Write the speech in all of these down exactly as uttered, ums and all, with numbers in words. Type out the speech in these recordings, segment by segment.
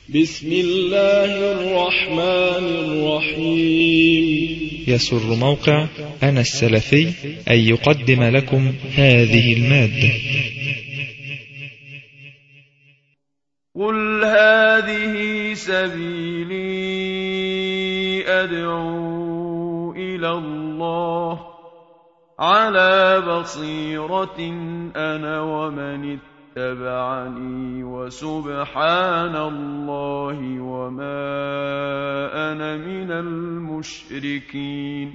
بسم الله الرحمن الرحيم. يسر موقع أنا السلفي أن يقدم لكم هذه المادة. قل هذه سبيلي أدعو إلى الله على بصيرة أنا ومن اتبعني وسبحان الله وما أنا من المشركين.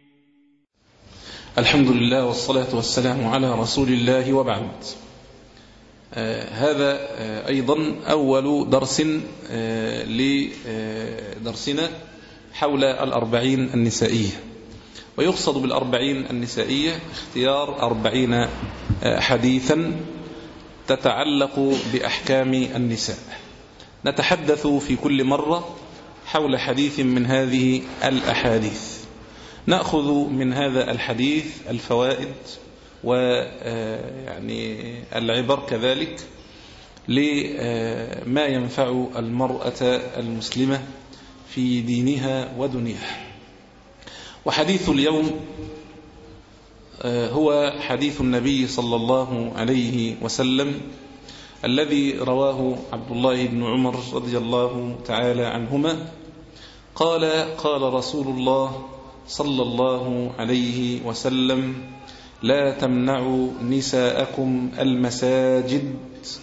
الحمد لله والصلاة والسلام على رسول الله وبعد. آه هذا آه أيضا أول درس آه لدرسنا حول الأربعين النسائية، ويقصد بالأربعين النسائية اختيار أربعين آه حديثا تتعلق بأحكام النساء. نتحدث في كل مرة حول حديث من هذه الأحاديث، نأخذ من هذا الحديث الفوائد ويعني العبر كذلك لما ينفع المرأة المسلمة في دينها ودنياها. وحديث اليوم هو حديث النبي صلى الله عليه وسلم الذي رواه عبد الله بن عمر رضي الله تعالى عنهما قال: قال رسول الله صلى الله عليه وسلم: لا تمنعوا نساءكم المساجد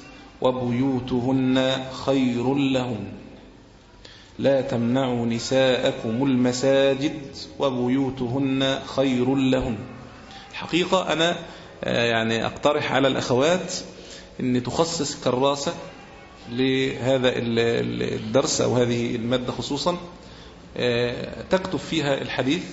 وبيوتهن خير لهن. لا تمنعوا نساءكم المساجد وبيوتهن خير لهن. حقيقة أنا يعني أقترح على الأخوات أن تخصص كراسة لهذا الدرس أو هذه المادة خصوصا، تكتب فيها الحديث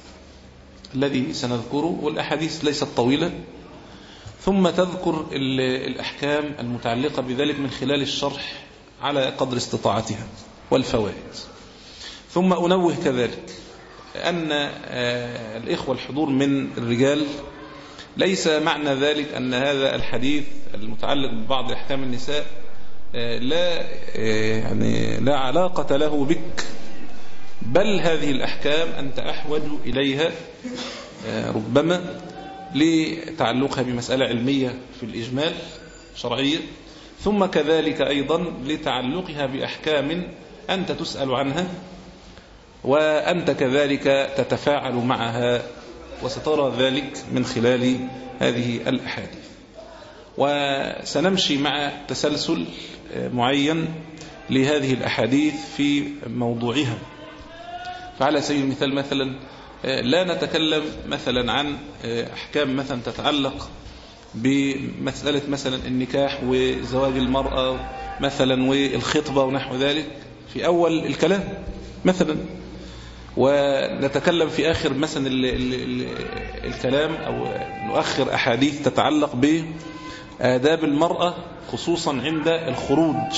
الذي سنذكره، والأحاديث ليست طويلة، ثم تذكر الأحكام المتعلقة بذلك من خلال الشرح على قدر استطاعتها والفوائد. ثم أنوه كذلك أن الإخوة الحضور من الرجال ليس معنى ذلك أن هذا الحديث المتعلق ببعض أحكام النساء لا يعني لا علاقة له بك، بل هذه الأحكام أنت أحوج إليها ربما لتعلقها بمسألة علمية في الإجمال شرعية، ثم كذلك أيضا لتعلقها بأحكام أنت تسأل عنها وأنت كذلك تتفاعل معها، وسترى ذلك من خلال هذه الأحاديث. وسنمشي مع تسلسل معين لهذه الأحاديث في موضوعها. فعلى سبيل المثال مثلا لا نتكلم مثلا عن أحكام مثلا تتعلق بمسألة مثلا النكاح وزواج المرأة مثلا والخطبة ونحو ذلك في أول الكلام مثلا، ونتكلم في آخر مثلا ال ال ال الكلام أو نؤخر أحاديث تتعلق بآداب المرأة خصوصا عند الخروج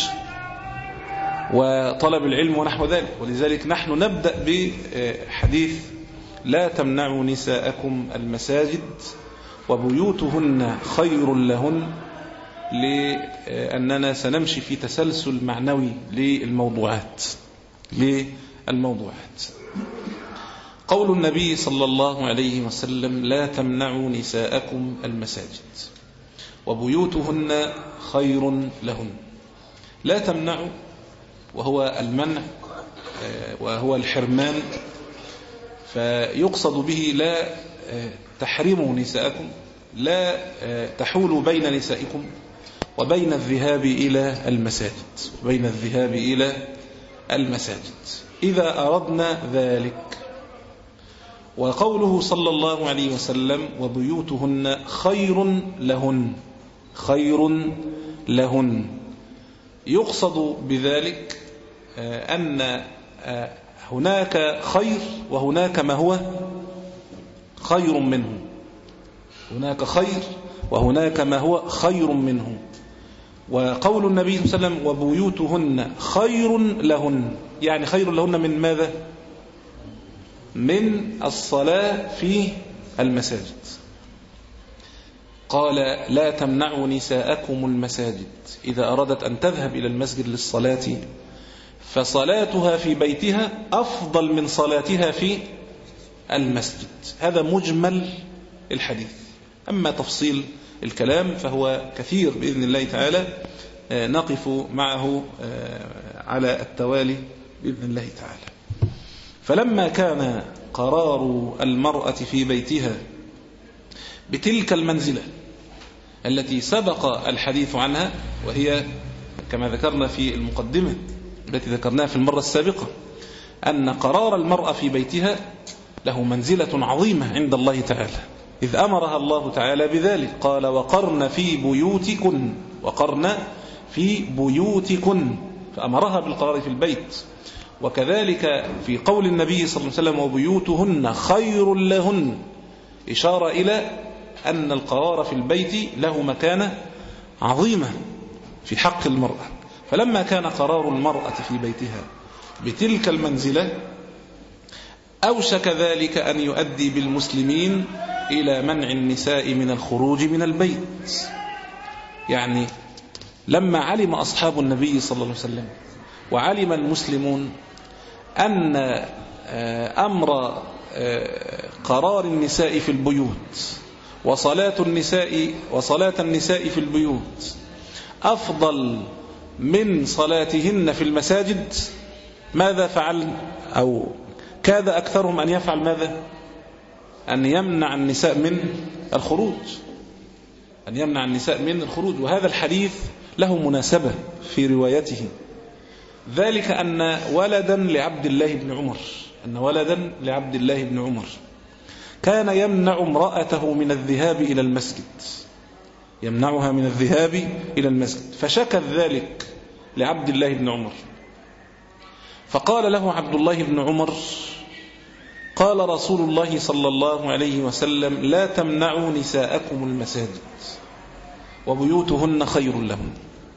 وطلب العلم ونحو ذلك. ولذلك نحن نبدأ بحديث لا تمنعوا نساءكم المساجد وبيوتهن خير لهن، لأننا سنمشي في تسلسل معنوي للموضوعات للموضوعات قول النبي صلى الله عليه وسلم: لا تمنعوا نساءكم المساجد وبيوتهن خير لهن. لا تمنعوا وهو المنع وهو الحرمان، فيقصد به لا تحرموا نساءكم، لا تحولوا بين نسائكم وبين الذهاب إلى المساجد وبين الذهاب إلى المساجد إذا أردنا ذلك. وقوله صلى الله عليه وسلم: وبيوتهن خير لهن خير لهن، يقصد بذلك أن هناك خير وهناك ما هو خير منه، هناك خير وهناك ما هو خير منه. وقول النبي صلى الله عليه وسلم: وبيوتهن خير لهن، يعني خير لهن من ماذا؟ من الصلاة في المساجد. قال: لا تمنعوا نساءكم المساجد، إذا أردت أن تذهب إلى المسجد للصلاة فصلاتها في بيتها أفضل من صلاتها في المسجد. هذا مجمل الحديث. أما تفصيل الكلام فهو كثير بإذن الله تعالى، نقف معه على التوالي بإذن الله تعالى. فلما كان قرار المرأة في بيتها بتلك المنزلة التي سبق الحديث عنها، وهي كما ذكرنا في المقدمة التي ذكرناها في المرة السابقة، أن قرار المرأة في بيتها له منزلة عظيمة عند الله تعالى، إذ أمرها الله تعالى بذلك، قال وقرن في بيوتكن، وقرن في بيوتكن، فأمرها بالقرار في البيت. وكذلك في قول النبي صلى الله عليه وسلم وبيوتهن خير لهن، إشارة إلى أن القرار في البيت له مكانة عظيمة في حق المرأة. فلما كان قرار المرأة في بيتها بتلك المنزلة أوشك ذلك أن يؤدي بالمسلمين إلى منع النساء من الخروج من البيت. يعني لما علم أصحاب النبي صلى الله عليه وسلم وعلم المسلمون أن أمر قرار النساء في البيوت وصلاة النساء وصلاة النساء في البيوت أفضل من صلاتهن في المساجد، ماذا فعل؟ أو كاد أكثرهم أن يفعل ماذا؟ أن يمنع النساء من الخروج، أن يمنع النساء من الخروج. وهذا الحديث له مناسبة في روايته، ذلك أن ولدا لعبد الله بن عمر أن ولدا لعبد الله بن عمر كان يمنع امرأته من الذهاب إلى المسجد، يمنعها من الذهاب إلى المسجد، فشكى ذلك لعبد الله بن عمر، فقال له عبد الله بن عمر قال رسول الله صلى الله عليه وسلم لا تمنعوا نساءكم المساجد وبيوتهن خير لهم.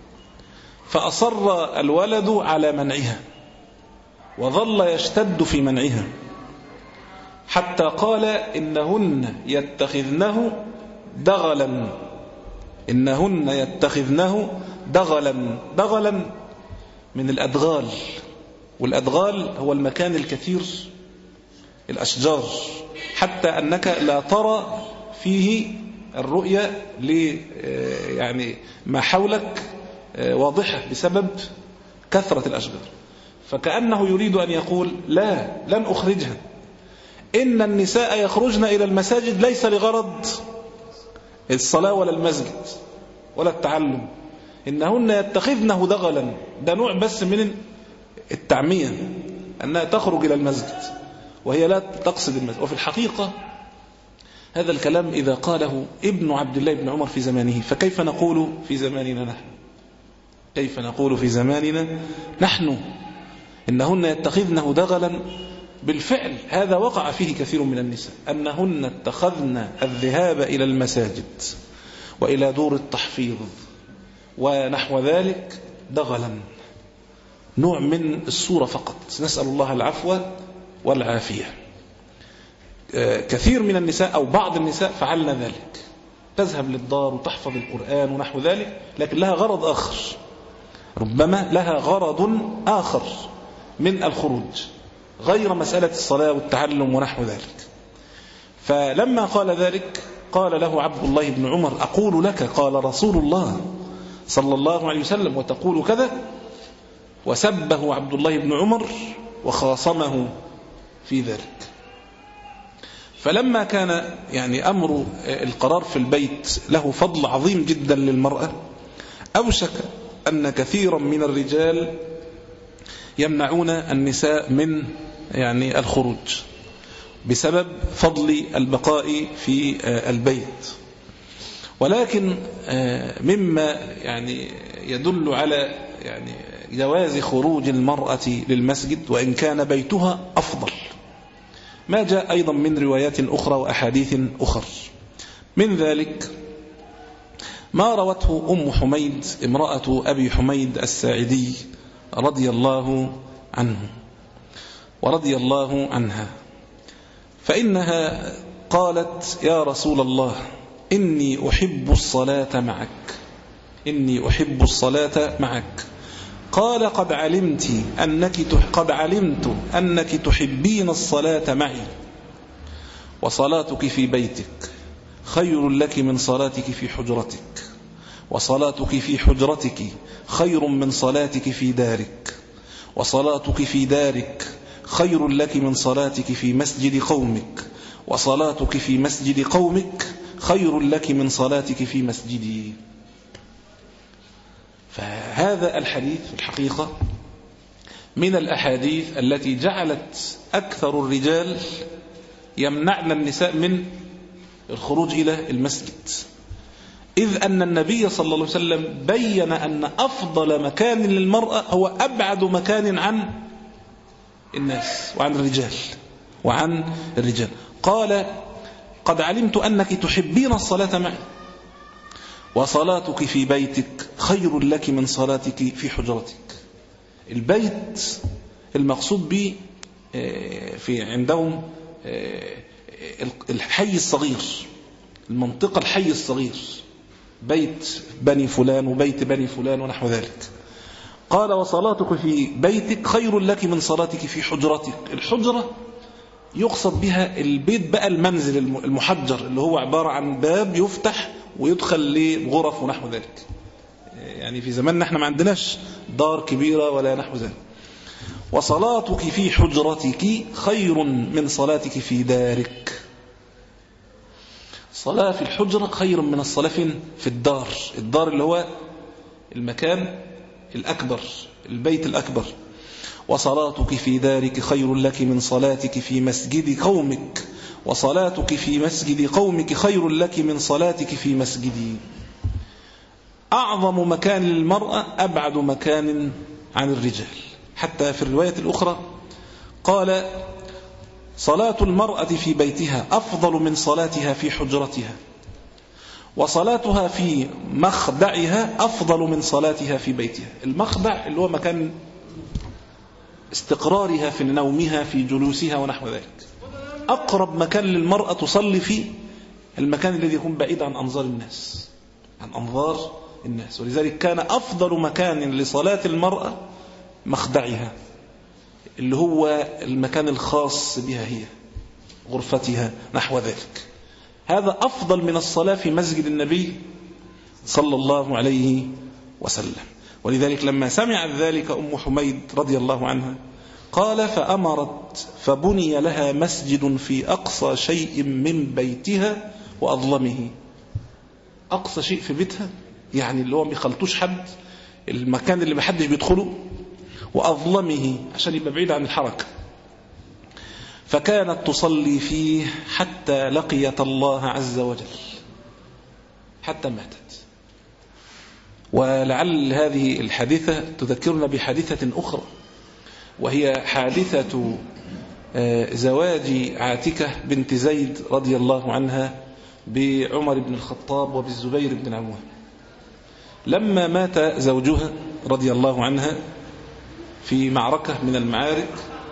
فأصر الولد على منعها وظل يشتد في منعها حتى قال إنهن يتخذنه دغلا، إنهن يتخذنه دغلا. دغلا من الأدغال، والأدغال هو المكان الكثير الأشجار، حتى أنك لا ترى فيه الرؤية ل يعني ما حولك واضحة بسبب كثرة الأشجار. فكأنه يريد أن يقول لا، لن أخرجها، إن النساء يخرجن إلى المساجد ليس لغرض الصلاة ولا المسجد ولا التعلم، إنهن يتخذنه دغلا، ده نوع بس من التعمية أنها تخرج إلى المسجد وهي لا تقصد المسجد. وفي الحقيقة هذا الكلام إذا قاله ابن عبد الله بن عمر في زمانه، فكيف نقول في زماننا نحن؟ كيف نقول في زماننا نحن إنهن يتخذنه دغلا؟ بالفعل هذا وقع فيه كثير من النساء، أنهن اتخذن الذهاب إلى المساجد وإلى دور التحفيظ ونحو ذلك دغلا، نوع من الصورة فقط، نسأل الله العفو والعافية. كثير من النساء أو بعض النساء فعلنا ذلك، تذهب للدار وتحفظ القرآن ونحو ذلك، لكن لها غرض آخر، ربما لها غرض آخر من الخروج غير مسألة الصلاة والتعلم ونحو ذلك. فلما قال ذلك قال له عبد الله بن عمر أقول لك قال رسول الله صلى الله عليه وسلم وتقول كذا، وسبه عبد الله بن عمر وخاصمه في ذلك. فلما كان يعني أمر القرار في البيت له فضل عظيم جدا للمرأة، أوشك أن كثيرا من الرجال يمنعون النساء من يعني الخروج بسبب فضل البقاء في البيت. ولكن مما يعني يدل على يعني جواز خروج المرأة للمسجد وإن كان بيتها أفضل ما جاء أيضا من روايات أخرى وأحاديث أخرى. من ذلك ما روته أم حميد امرأة أبي حميد الساعدي رضي الله عنه ورضي الله عنها، فإنها قالت يا رسول الله إني أحب الصلاة معك إني أحب الصلاة معك قال قد علمت أنك قد علمت أنك تحبين الصلاة معي وصلاتك في بيتك خير لك من صلاتك في حجرتك وصلاتك في حجرتك خير من صلاتك في دارك وصلاتك في دارك خير لك من صلاتك في مسجد قومك وصلاتك في مسجد قومك خير لك من صلاتك في مسجدي. فهذا الحديث في الحقيقة من الأحاديث التي جعلت أكثر الرجال يمنعن النساء من الخروج إلى المسجد، إذ أن النبي صلى الله عليه وسلم بين أن أفضل مكان للمرأة هو أبعد مكان عن الناس وعن الرجال وعن الرجال. قال قد علمت أنك تحبين الصلاة معي وصلاتك في بيتك خير لك من صلاتك في حجرتك. البيت المقصود به في عندهم الحي الصغير، المنطقة الحي الصغير، بيت بني فلان وبيت بني فلان ونحو ذلك. قال وصلاتك في بيتك خير لك من صلاتك في حجرتك. الحجرة يقصد بها البيت بقى، المنزل المحجر اللي هو عبارة عن باب يفتح ويدخل لغرف ونحو ذلك. يعني في زماننا احنا ما عندناش دار كبيرة ولا نحو ذلك. وصلاتك في حجرتك خير من صلاتك في دارك. صلاة في الحجرة خير من الصلاة في الدار. الدار اللي هو المكان الأكبر، البيت الأكبر. وصلاتك في دارك خير لك من صلاتك في مسجد قومك وصلاتك في مسجد قومك خير لك من صلاتك في مسجدي. أعظم مكان للمرأة أبعد مكان عن الرجال. حتى في الرواية الأخرى قال صلاة المرأة في بيتها أفضل من صلاتها في حجرتها وصلاتها في مخدعها أفضل من صلاتها في بيتها. المخدع اللي هو مكان استقرارها في نومها في جلوسها ونحو ذلك. أقرب مكان للمرأة تصلي فيه المكان الذي يكون بعيد عن أنظار الناس، عن أنظار الناس. ولذلك كان أفضل مكان لصلاة المرأة مخدعها، اللي هو المكان الخاص بها هي، غرفتها نحو ذلك. هذا أفضل من الصلاة في مسجد النبي صلى الله عليه وسلم. ولذلك لما سمعت ذلك أم حميد رضي الله عنها قال فأمرت فبني لها مسجد في أقصى شيء من بيتها وأظلمه. أقصى شيء في بيتها يعني اللي هو ما يخلطوش حد، المكان اللي ما حدش بيدخله، وأظلمه عشان يبقى بعيد عن الحركة. فكانت تصلي فيه حتى لقيت الله عز وجل، حتى ماتت. ولعل هذه الحادثة تذكرنا بحادثة أخرى، وهي حادثة زواج عاتكة بنت زيد رضي الله عنها بعمر بن الخطاب وبالزبير بن العوام. لما مات زوجها رضي الله عنها في معركة من المعارك،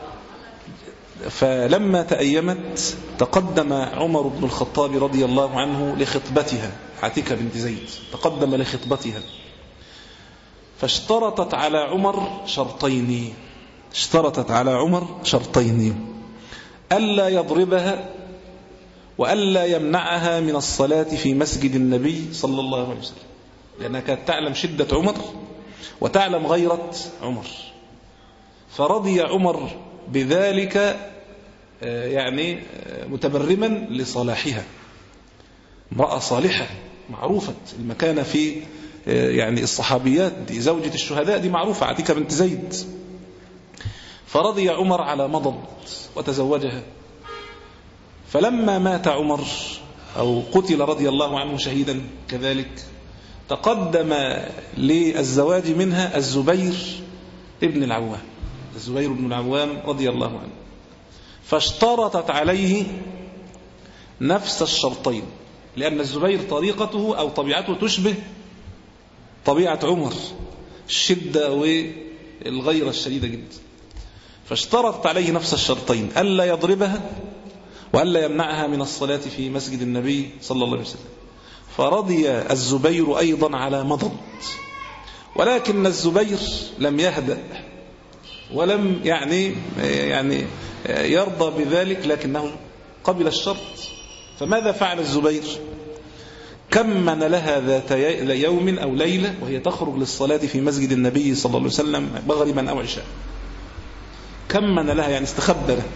فلما تأيمت تقدم عمر بن الخطاب رضي الله عنه لخطبتها، عاتكة بنت زيد تقدم لخطبتها، فاشترطت على عمر شرطين اشترطت على عمر شرطين ألا يضربها وألا يمنعها من الصلاة في مسجد النبي صلى الله عليه وسلم، لأنها كانت تعلم شدة عمر وتعلم غيرة عمر. فرضي عمر بذلك يعني متبرما لصلاحها، امرأة صالحة معروفة المكانة في يعني الصحابيات، دي زوجة الشهداء، دي معروفة عاتكة بنت زيد. فرضي عمر على مضض وتزوجها. فلما مات عمر أو قتل رضي الله عنه شهيدا كذلك، تقدم للزواج منها الزبير ابن العوام الزبير بن العوام رضي الله عنه، فاشترطت عليه نفس الشرطين، لأن الزبير طريقته أو طبيعته تشبه طبيعة عمر، الشدة والغيرة الشديدة جدا. فاشترطت عليه نفس الشرطين، ألا يضربها وألا يمنعها من الصلاة في مسجد النبي صلى الله عليه وسلم. فرضي الزبير أيضا على مضض، ولكن الزبير لم يهدأ ولم يعني يعني يرضى بذلك، لكنه قبل الشرط. فماذا فعل الزبير؟ كمن لها ذات يوم أو ليلة وهي تخرج للصلاة في مسجد النبي صلى الله عليه وسلم مغربا أو عشاء، كمن لها يعني استخبى لها.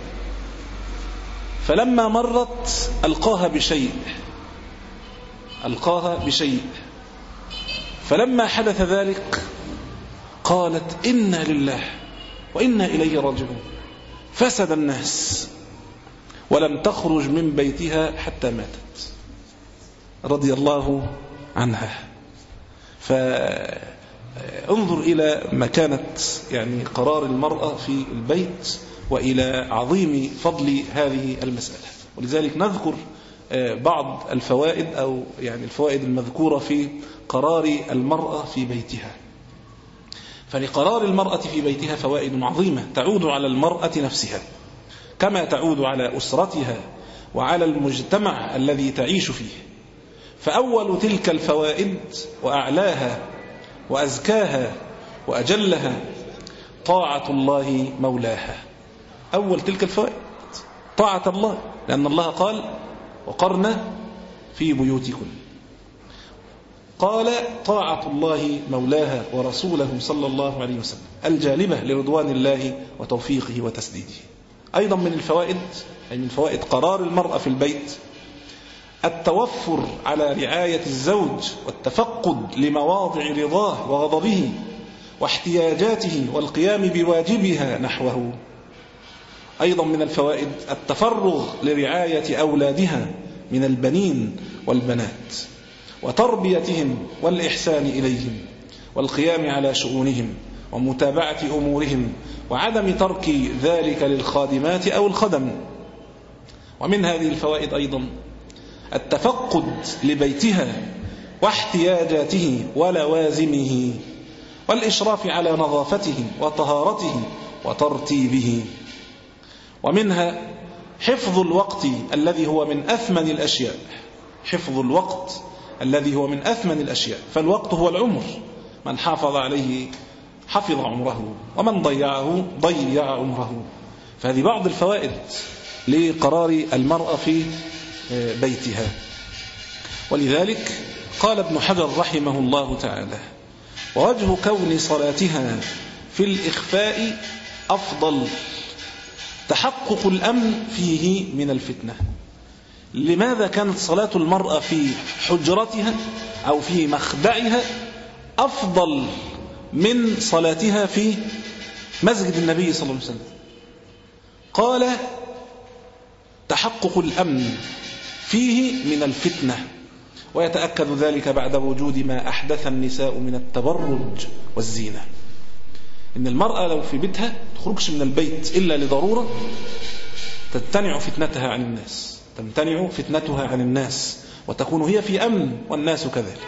فلما مرت ألقاها بشيء ألقاها بشيء فلما حدث ذلك قالت إنا لله وإنا إليه راجعون. فسد الناس ولم تخرج من بيتها حتى ماتت رضي الله عنها. فانظر إلى مكانة يعني قرار المرأة في البيت وإلى عظيم فضل هذه المسألة. ولذلك نذكر بعض الفوائد أو يعني الفوائد المذكورة في قرار المرأة في بيتها. فلقرار المرأة في بيتها فوائد عظيمة تعود على المرأة نفسها كما تعود على أسرتها وعلى المجتمع الذي تعيش فيه. فأول تلك الفوائد وأعلاها وأزكاها وأجلها طاعة الله مولاها. أول تلك الفوائد طاعة الله، لأن الله قال وقرن في بيوتكن. قال طاعة الله مولاها ورسوله صلى الله عليه وسلم الجالبة لرضوان الله وتوفيقه وتسديده. أيضا من الفوائد أي من فوائد قرار المرأة في البيت التوفر على رعاية الزوج والتفقد لمواضع رضاه وغضبه واحتياجاته والقيام بواجبها نحوه. أيضا من الفوائد التفرغ لرعاية أولادها من البنين والبنات وتربيتهم والإحسان إليهم والقيام على شؤونهم ومتابعة أمورهم وعدم ترك ذلك للخادمات أو الخدم. ومن هذه الفوائد أيضا التفقد لبيتها واحتياجاته ولوازمه والإشراف على نظافته وطهارته وترتيبه. ومنها حفظ الوقت الذي هو من أثمن الأشياء حفظ الوقت الذي هو من أثمن الأشياء. فالوقت هو العمر، من حافظ عليه حفظ عمره ومن ضيعه ضيع عمره. فهذه بعض الفوائد لقرار المرأة في بيتها. ولذلك قال ابن حجر رحمه الله تعالى ووجه كون صلاتها في الإخفاء أفضل تحقق الأمن فيه من الفتنة. لماذا كانت صلاة المرأة في حجرتها أو في مخدعها أفضل من صلاتها في مسجد النبي صلى الله عليه وسلم؟ قال تحقق الأمن فيه من الفتنة، ويتأكد ذلك بعد وجود ما أحدث النساء من التبرج والزينة. إن المرأة لو في بيتها تخرجش من البيت إلا لضرورة تمتنع فتنتها عن الناس تمتنع فتنتها عن الناس وتكون هي في أمن والناس كذلك.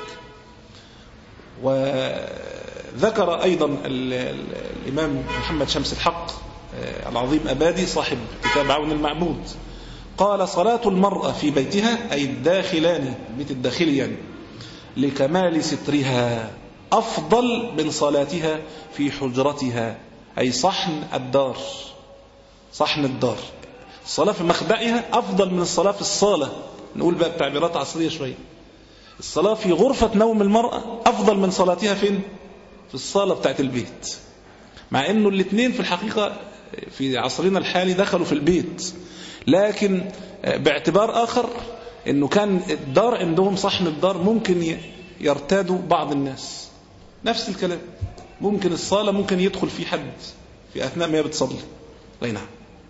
وذكر أيضا الإمام محمد شمس الحق العظيم أبادي صاحب كتاب عون المعبود قال صلاة المرأة في بيتها أي الداخلاني بيت الداخلي يعني لكمال سترها أفضل من صلاتها في حجرتها أي صحن الدار صحن الدار. الصلاة في مخدعها أفضل من الصلاة في الصالة. نقول بقى بتعبيرات عصرية شوية. الصلاة في غرفة نوم المرأة أفضل من صلاتها فين؟ في الصالة بتاعت البيت، مع أنه الاثنين في الحقيقة في عصرنا الحالي دخلوا في البيت، لكن باعتبار آخر أنه كان الدار عندهم صحن الدار ممكن يرتادوا بعض الناس. نفس الكلام ممكن الصالة ممكن يدخل في حد في أثناء ما بتصلي. نعم.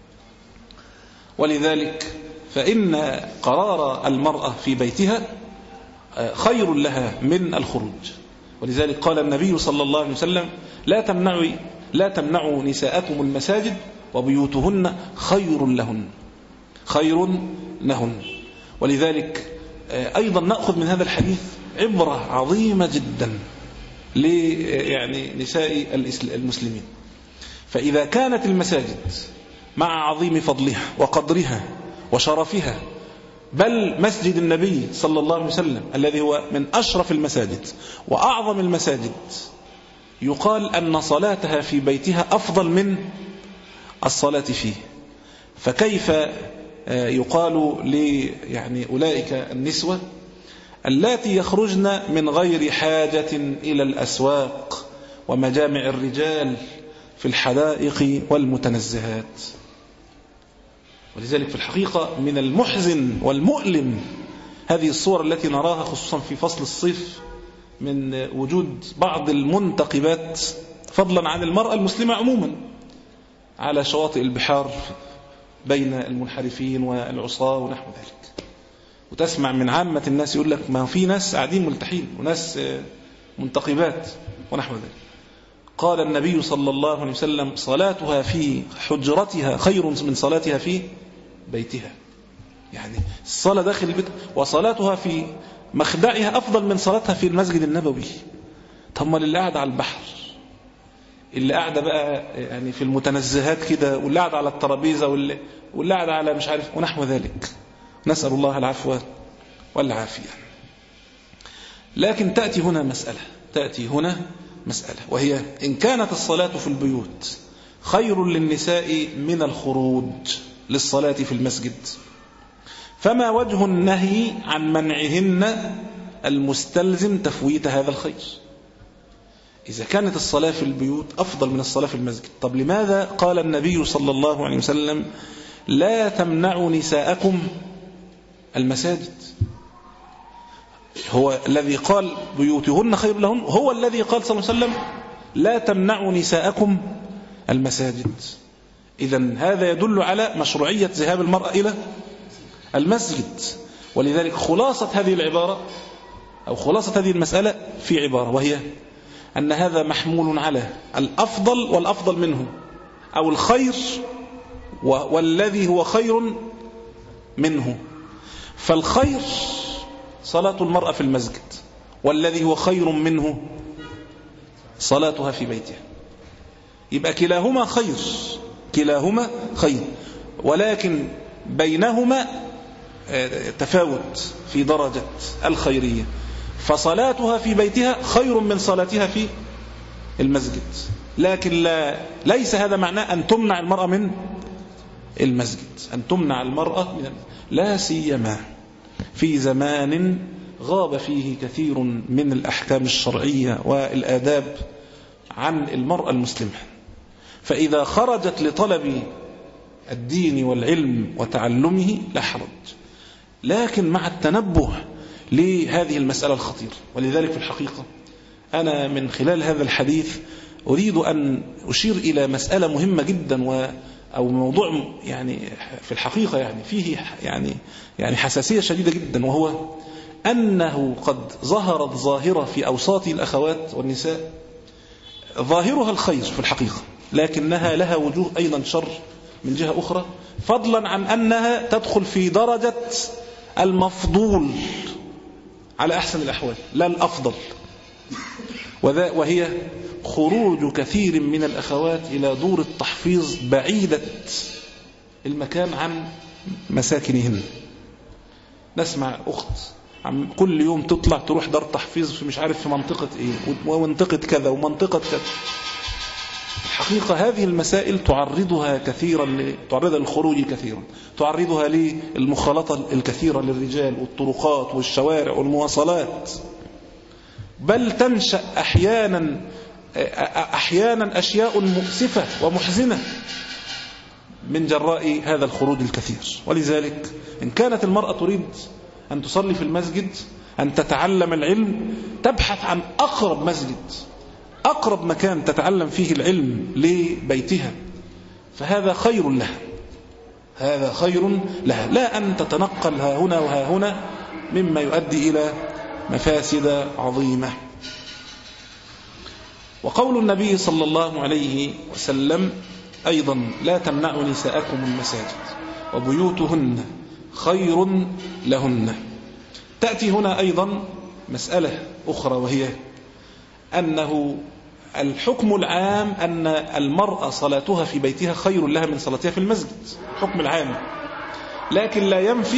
ولذلك فإن قرار المرأة في بيتها خير لها من الخروج. ولذلك قال النبي صلى الله عليه وسلم لا تمنعوا لا تمنعوا نساءكم المساجد وبيوتهن خير لهن خير لهن. ولذلك أيضا نأخذ من هذا الحديث عبرة عظيمة جدا ل يعني نساء المسلمين. فإذا كانت المساجد مع عظيم فضلها وقدرها وشرفها، بل مسجد النبي صلى الله عليه وسلم الذي هو من أشرف المساجد وأعظم المساجد يقال أن صلاتها في بيتها أفضل من الصلاة فيه، فكيف يقال لي يعني أولئك النسوة اللاتي يخرجن من غير حاجة إلى الأسواق ومجامع الرجال في الحدائق والمتنزهات؟ ولذلك في الحقيقة من المحزن والمؤلم هذه الصور التي نراها خصوصا في فصل الصيف من وجود بعض المنتقبات فضلا عن المرأة المسلمة عموما على شواطئ البحار بين المنحرفين والعصاة ونحو ذلك. وتسمع من عامة الناس يقول لك ما في ناس قاعدين ملتحين وناس منتقبات ونحو ذلك. قال النبي صلى الله عليه وسلم صلاتها في حجرتها خير من صلاتها في بيتها، يعني الصلاة داخل البيت، وصلاتها في مخدعها أفضل من صلاتها في المسجد النبوي. طب ما اللي قاعد على البحر، اللي قاعد بقى يعني في المتنزهات كده، واللي قاعد على الترابيزة، واللي, واللي قاعد على مش عارف ونحو ذلك، نسأل الله العفو والعافية. لكن تأتي هنا مسألة تأتي هنا مسألة وهي إن كانت الصلاة في البيوت خير للنساء من الخروج للصلاة في المسجد، فما وجه النهي عن منعهن المستلزم تفويت هذا الخير؟ إذا كانت الصلاة في البيوت أفضل من الصلاة في المسجد، طب لماذا قال النبي صلى الله عليه وسلم لا تمنعوا نساءكم المساجد؟ هو الذي قال بيوتهن خير لهن، هو الذي قال صلى الله عليه وسلم لا تمنعوا نساءكم المساجد. إذن هذا يدل على مشروعية ذهاب المرأة إلى المسجد. ولذلك خلاصة هذه العبارة أو خلاصة هذه المسألة في عبارة، وهي أن هذا محمول على الأفضل والأفضل منه، أو الخير والذي هو خير منه. فالخير صلاة المرأة في المسجد، والذي هو خير منه صلاتها في بيتها. يبقى كلاهما خير كلاهما خير ولكن بينهما تفاوت في درجة الخيرية، فصلاتها في بيتها خير من صلاتها في المسجد. لكن لا ليس هذا معناه أن تمنع المرأة من المسجد، أن تمنع المرأة من لا سيما في زمان غاب فيه كثير من الأحكام الشرعية والآداب عن المرأة المسلمة. فإذا خرجت لطلب الدين والعلم وتعلمه لا حرج، لكن مع التنبه لهذه المسألة الخطيرة. ولذلك في الحقيقة أنا من خلال هذا الحديث أريد أن أشير إلى مسألة مهمة جدا و أو موضوع يعني في الحقيقة يعني فيه يعني يعني حساسية شديدة جدا، وهو أنه قد ظهرت ظاهرة في أوساط الأخوات والنساء ظاهرها الخير في الحقيقة، لكنها لها وجوه أيضا شر من جهة أخرى، فضلا عن أنها تدخل في درجة المفضول على أحسن الأحوال لا الأفضل، وهي خروج كثير من الأخوات إلى دور التحفيظ بعيدة المكان عن مساكنهن. نسمع أخت عم كل يوم تطلع تروح دار تحفيظ في مش عارف في منطقة إيه ومنطقة كذا ومنطقة كذا. الحقيقة هذه المسائل تعرضها كثيرا تعرضها للخروج كثيرا، تعرضها للمخالطة الكثيرة للرجال والطرقات والشوارع والمواصلات، بل تنشأ أحيانا أحيانا أشياء مؤسفة ومحزنة من جراء هذا الخروج الكثير. ولذلك إن كانت المرأة تريد أن تصلي في المسجد، أن تتعلم العلم، تبحث عن أقرب مسجد، أقرب مكان تتعلم فيه العلم لبيتها، فهذا خير لها هذا خير لها لا أن تتنقل ها هنا وها هنا مما يؤدي إلى مفاسد عظيمة. وقول النبي صلى الله عليه وسلم أيضا لا تمنعوا نساءكم المساجد وبيوتهن خير لهن. تأتي هنا أيضا مسألة أخرى، وهي أنه الحكم العام أن المرأة صلاتها في بيتها خير لها من صلاتها في المسجد، حكم العام، لكن لا ينفي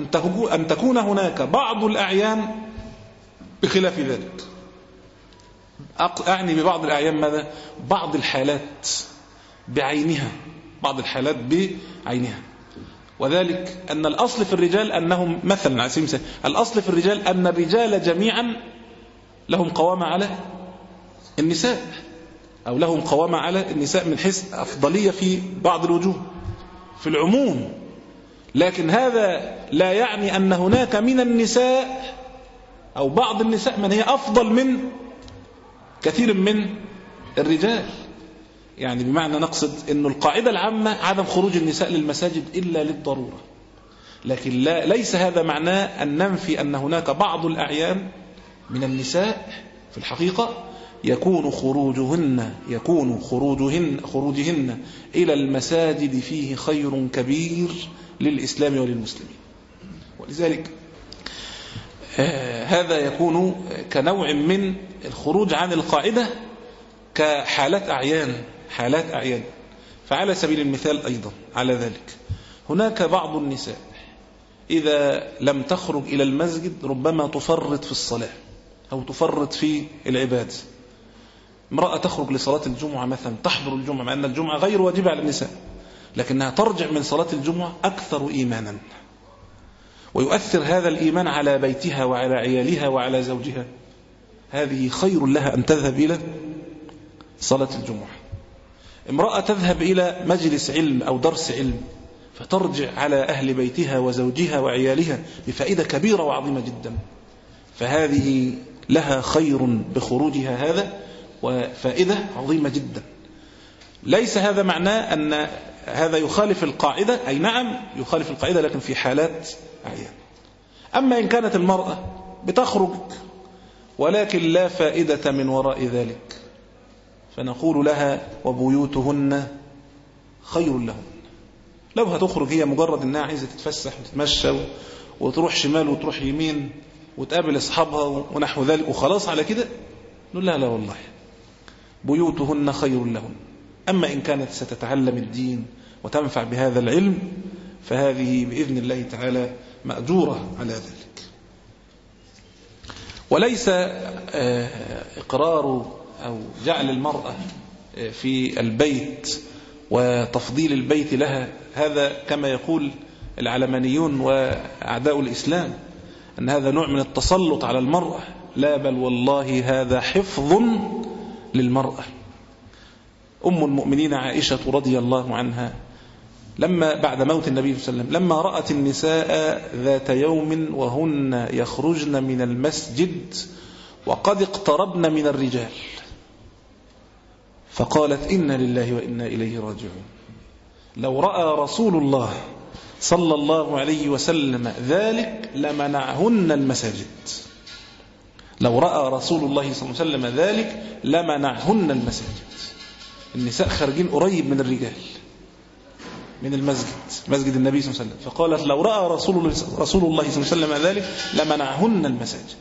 أن تكون هناك بعض الأعيان بخلاف ذلك. أعني ببعض الأعيان ماذا؟ بعض الحالات بعينها، بعض الحالات بعينها. وذلك أن الأصل في الرجال أنهم مثلا على سبيل المثال الأصل في الرجال أن الرجال جميعا لهم قوامة على النساء، أو لهم قوامة على النساء من حيث أفضلية في بعض الوجوه في العموم. لكن هذا لا يعني أن هناك من النساء أو بعض النساء من هي أفضل من كثير من الرجال. يعني بمعنى نقصد أن القاعدة العامة عدم خروج النساء للمساجد إلا للضرورة، لكن لا ليس هذا معناه أن ننفي أن هناك بعض الأعيان من النساء في الحقيقة يكون خروجهن يكون خروجهن خروجهن إلى المساجد فيه خير كبير للإسلام وللمسلمين. ولذلك آه هذا يكون كنوع من الخروج عن القاعدة كحالات أعيان حالات أعيان. فعلى سبيل المثال أيضا على ذلك هناك بعض النساء إذا لم تخرج إلى المسجد ربما تفرط في الصلاة أو تفرط في العبادة. امرأة تخرج لصلاة الجمعة مثلا، تحضر الجمعة مع أن الجمعة غير واجبة على النساء، لكنها ترجع من صلاة الجمعة أكثر إيمانا، ويؤثر هذا الإيمان على بيتها وعلى عيالها وعلى زوجها. هذه خير لها أن تذهب إلى صلاة الجمعة. امرأة تذهب إلى مجلس علم أو درس علم فترجع على أهل بيتها وزوجها وعيالها بفائدة كبيرة وعظيمة جدا، فهذه لها خير بخروجها هذا وفائدة عظيمة جدا. ليس هذا معناه أن هذا يخالف القاعدة، أي نعم يخالف القاعدة لكن في حالات أعيان. أما إن كانت المرأة بتخرج ولكن لا فائدة من وراء ذلك فنقول لها وبيوتهن خير لهن. لو هتخرج هي مجرد أنها عايزة تتفسح وتتمشى وتروح شمال وتروح يمين وتقابل أصحابها ونحو ذلك وخلاص على كده، نقول لها لا والله بيوتهن خير لهن. أما إن كانت ستتعلم الدين وتنفع بهذا العلم فهذه بإذن الله تعالى مأجورة على ذلك. وليس إقرار أو جعل المرأة في البيت وتفضيل البيت لها هذا كما يقول العلمانيون وأعداء الإسلام أن هذا نوع من التسلط على المرأة. لا، بل والله هذا حفظ للمرأة. أم المؤمنين عائشة رضي الله عنها لما بعد موت النبي صلى الله عليه وسلم لما رأت النساء ذات يوم وهن يخرجن من المسجد وقد اقتربن من الرجال فقالت إنا لله وإنا إليه راجعون. لو رأى رسول الله صلى الله عليه وسلم ذلك لمنعهن المساجد. لو رأى رسول الله صلى الله عليه وسلم ذلك لمنعهن المساجد. النساء خارجين قريب من الرجال من المسجد مسجد النبي صلى الله عليه وسلم، فقالت لو رأى رسول الله رسول الله صلى الله عليه وسلم ذلك لمنعهن المساجد.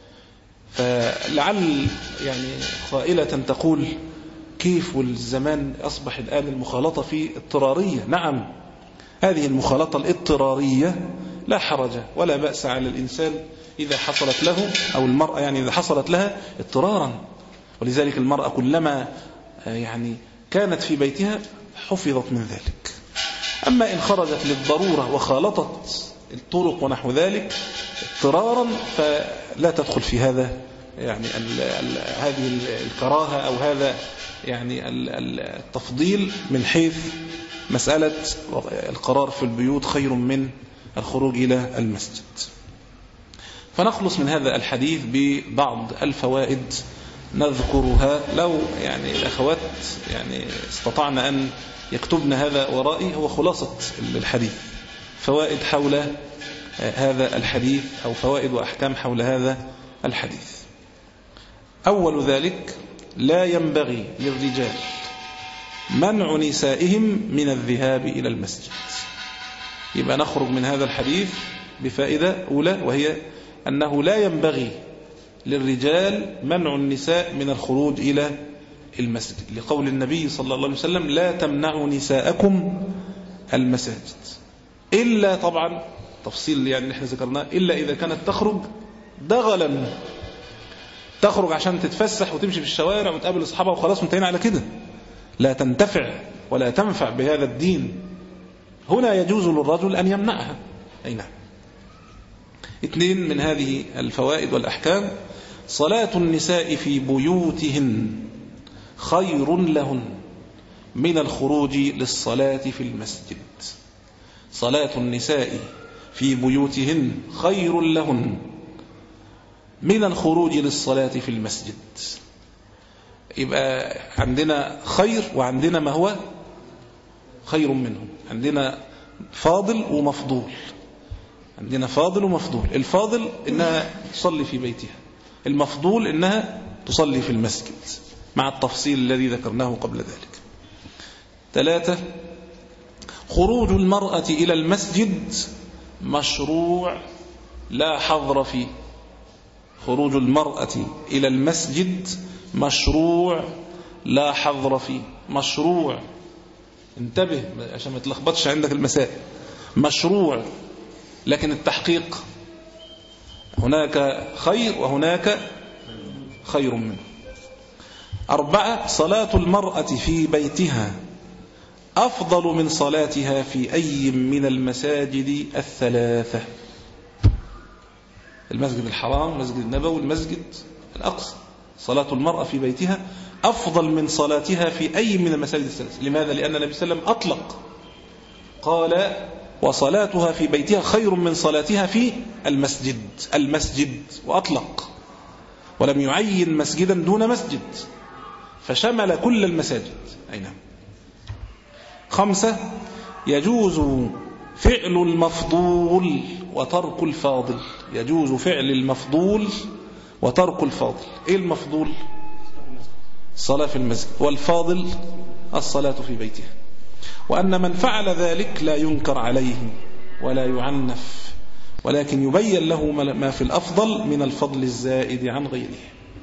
فلعل يعني قائلة تقول كيف والزمان أصبح الآن المخالطة فيه اضطرارية. نعم، هذه المخالطة الاضطرارية لا حرج ولا بأس على الإنسان إذا حصلت له أو المرأة يعني إذا حصلت لها اضطرارا. ولذلك المرأة كلما يعني كانت في بيتها حفظت من ذلك. أما إن خرجت للضرورة وخالطت الطرق ونحو ذلك اضطرارا فلا تدخل في هذا يعني ال ال هذه الكراهة أو هذا يعني التفضيل من حيث مسألة القرار في البيوت خير من الخروج إلى المسجد. فنخلص من هذا الحديث ببعض الفوائد نذكرها لو يعني الأخوات يعني استطعنا أن يكتبن هذا ورائي. هو خلاصة الحديث فوائد حول هذا الحديث أو فوائد وأحكام حول هذا الحديث. أول ذلك لا ينبغي للرجال منع نسائهم من الذهاب إلى المسجد. يبقى نخرج من هذا الحديث بفائدة أولى وهي أنه لا ينبغي للرجال منع النساء من الخروج إلى المسجد لقول النبي صلى الله عليه وسلم لا تمنعوا نساءكم المساجد إلا طبعا تفصيل يعني نحن ذكرناه إلا إذا كانت تخرج دغلا تخرج عشان تتفسح وتمشي في الشوارع وتقابل أصحابها وخلاص وانتهينا على كده، لا تنتفع ولا تنفع بهذا الدين. هنا يجوز للرجل أن يمنعها. أي نعم. اثنين من هذه الفوائد والأحكام: صلاة النساء في بيوتهن خير لهن من الخروج للصلاة في المسجد. صلاة النساء في بيوتهن خير لهن من الخروج للصلاة في المسجد. يبقى عندنا خير وعندنا ما هو خير منه. عندنا فاضل ومفضول. عندنا فاضل ومفضول. الفاضل إنها تصلي في بيتها، المفضول إنها تصلي في المسجد، مع التفصيل الذي ذكرناه قبل ذلك. ثلاثة: خروج المرأة إلى المسجد مشروع لا حظر فيه. خروج المرأة إلى المسجد مشروع لا حظر فيه. مشروع، انتبه عشان ما تلخبطش عندك المسائل. مشروع، لكن التحقيق هناك خير وهناك خير منه. أربعة: صلاة المرأة في بيتها أفضل من صلاتها في أي من المساجد الثلاثة: المسجد الحرام، المسجد النبوي، المسجد الأقصى. صلاة المرأة في بيتها أفضل من صلاتها في أي من المساجد الثلاثة. لماذا؟ لأن النبي صلى الله عليه وسلم أطلق، قال: وصلاتها في بيتها خير من صلاتها في المسجد. المسجد وأطلق، ولم يعين مسجدا دون مسجد، فشمل كل المساجد. أي نعم. خمسة: يجوز فعل المفضول وترك الفاضل. يجوز فعل المفضول وترك الفاضل. إيه المفضول؟ الصلاة في المسجد، والفاضل الصلاة في بيتها. وأن من فعل ذلك لا ينكر عليه ولا يعنف، ولكن يبين له ما في الأفضل من الفضل الزائد عن غيره.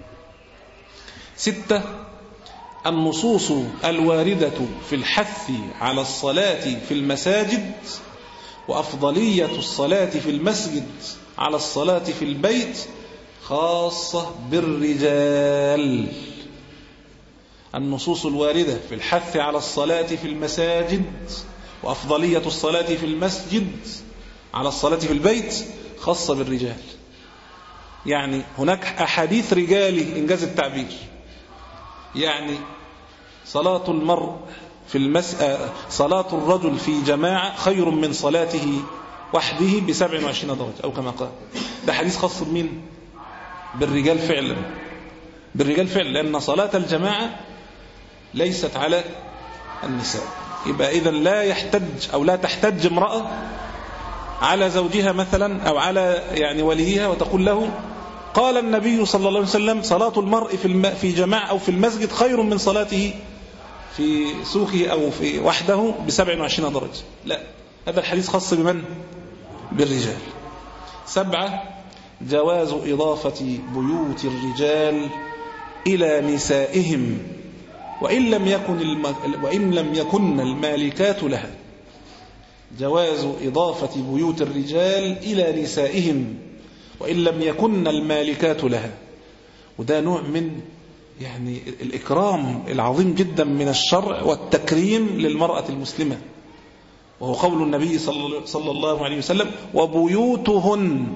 ستة: النصوص الواردة في الحث على الصلاة في المساجد وأفضلية الصلاة في المسجد على الصلاة في البيت خاصة بالرجال. النصوص الواردة في الحث على الصلاة في المساجد وأفضلية الصلاة في المسجد على الصلاة في البيت خاصة بالرجال. يعني هناك أحاديث رجالي إنجاز التعبير، يعني صلاة المرء في المس... صلاة الرجل في جماعة خير من صلاته وحده بسبع وعشرين درجة أو كما قال. ده حديث خاص بمين؟ بالرجال فعلا، بالرجال فعلا، لأن صلاة الجماعة ليست على النساء. يبقى إذن لا يحتج أو لا تحتج امرأة على زوجها مثلا أو على يعني وليها وتقول له: قال النبي صلى الله عليه وسلم صلاة المرء في الم... في جماعة أو في المسجد خير من صلاته في سوقه أو في وحده بسبع وعشرين درجة. لا، هذا الحديث خاص بمن؟ بالرجال. سبعة: جواز إضافة بيوت الرجال إلى نسائهم وإن لم يكن الم... وإن لم يكن المالكات لها. جواز إضافة بيوت الرجال إلى نسائهم وإن لم يكن المالكات لها. وده نوع من يعني الإكرام العظيم جدا من الشرع والتكريم للمرأة المسلمة، وهو قول النبي صلى الله عليه وسلم: وبيوتهن.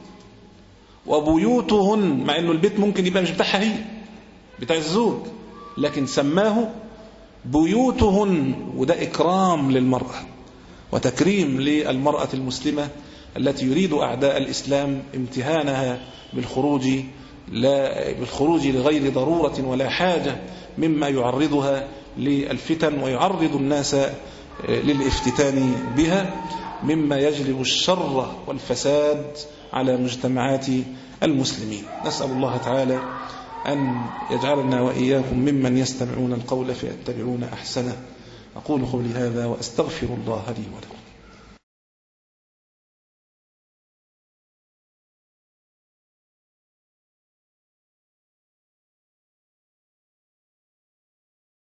وبيوتهن، مع أنه البيت ممكن يبقى مش بتاعها هي، بتاع الزوج، لكن سماه بيوتهن، وده إكرام للمرأة وتكريم للمرأة المسلمة التي يريد أعداء الإسلام امتهانها بالخروج لا بالخروج لغير ضرورة ولا حاجة، مما يعرضها للفتن ويعرض الناس للافتتان بها، مما يجلب الشر والفساد على مجتمعات المسلمين. نسأل الله تعالى أن يجعلنا وإياكم ممن يستمعون القول فيتبعون أحسنه. أقول قولي هذا وأستغفر الله لي ولكم.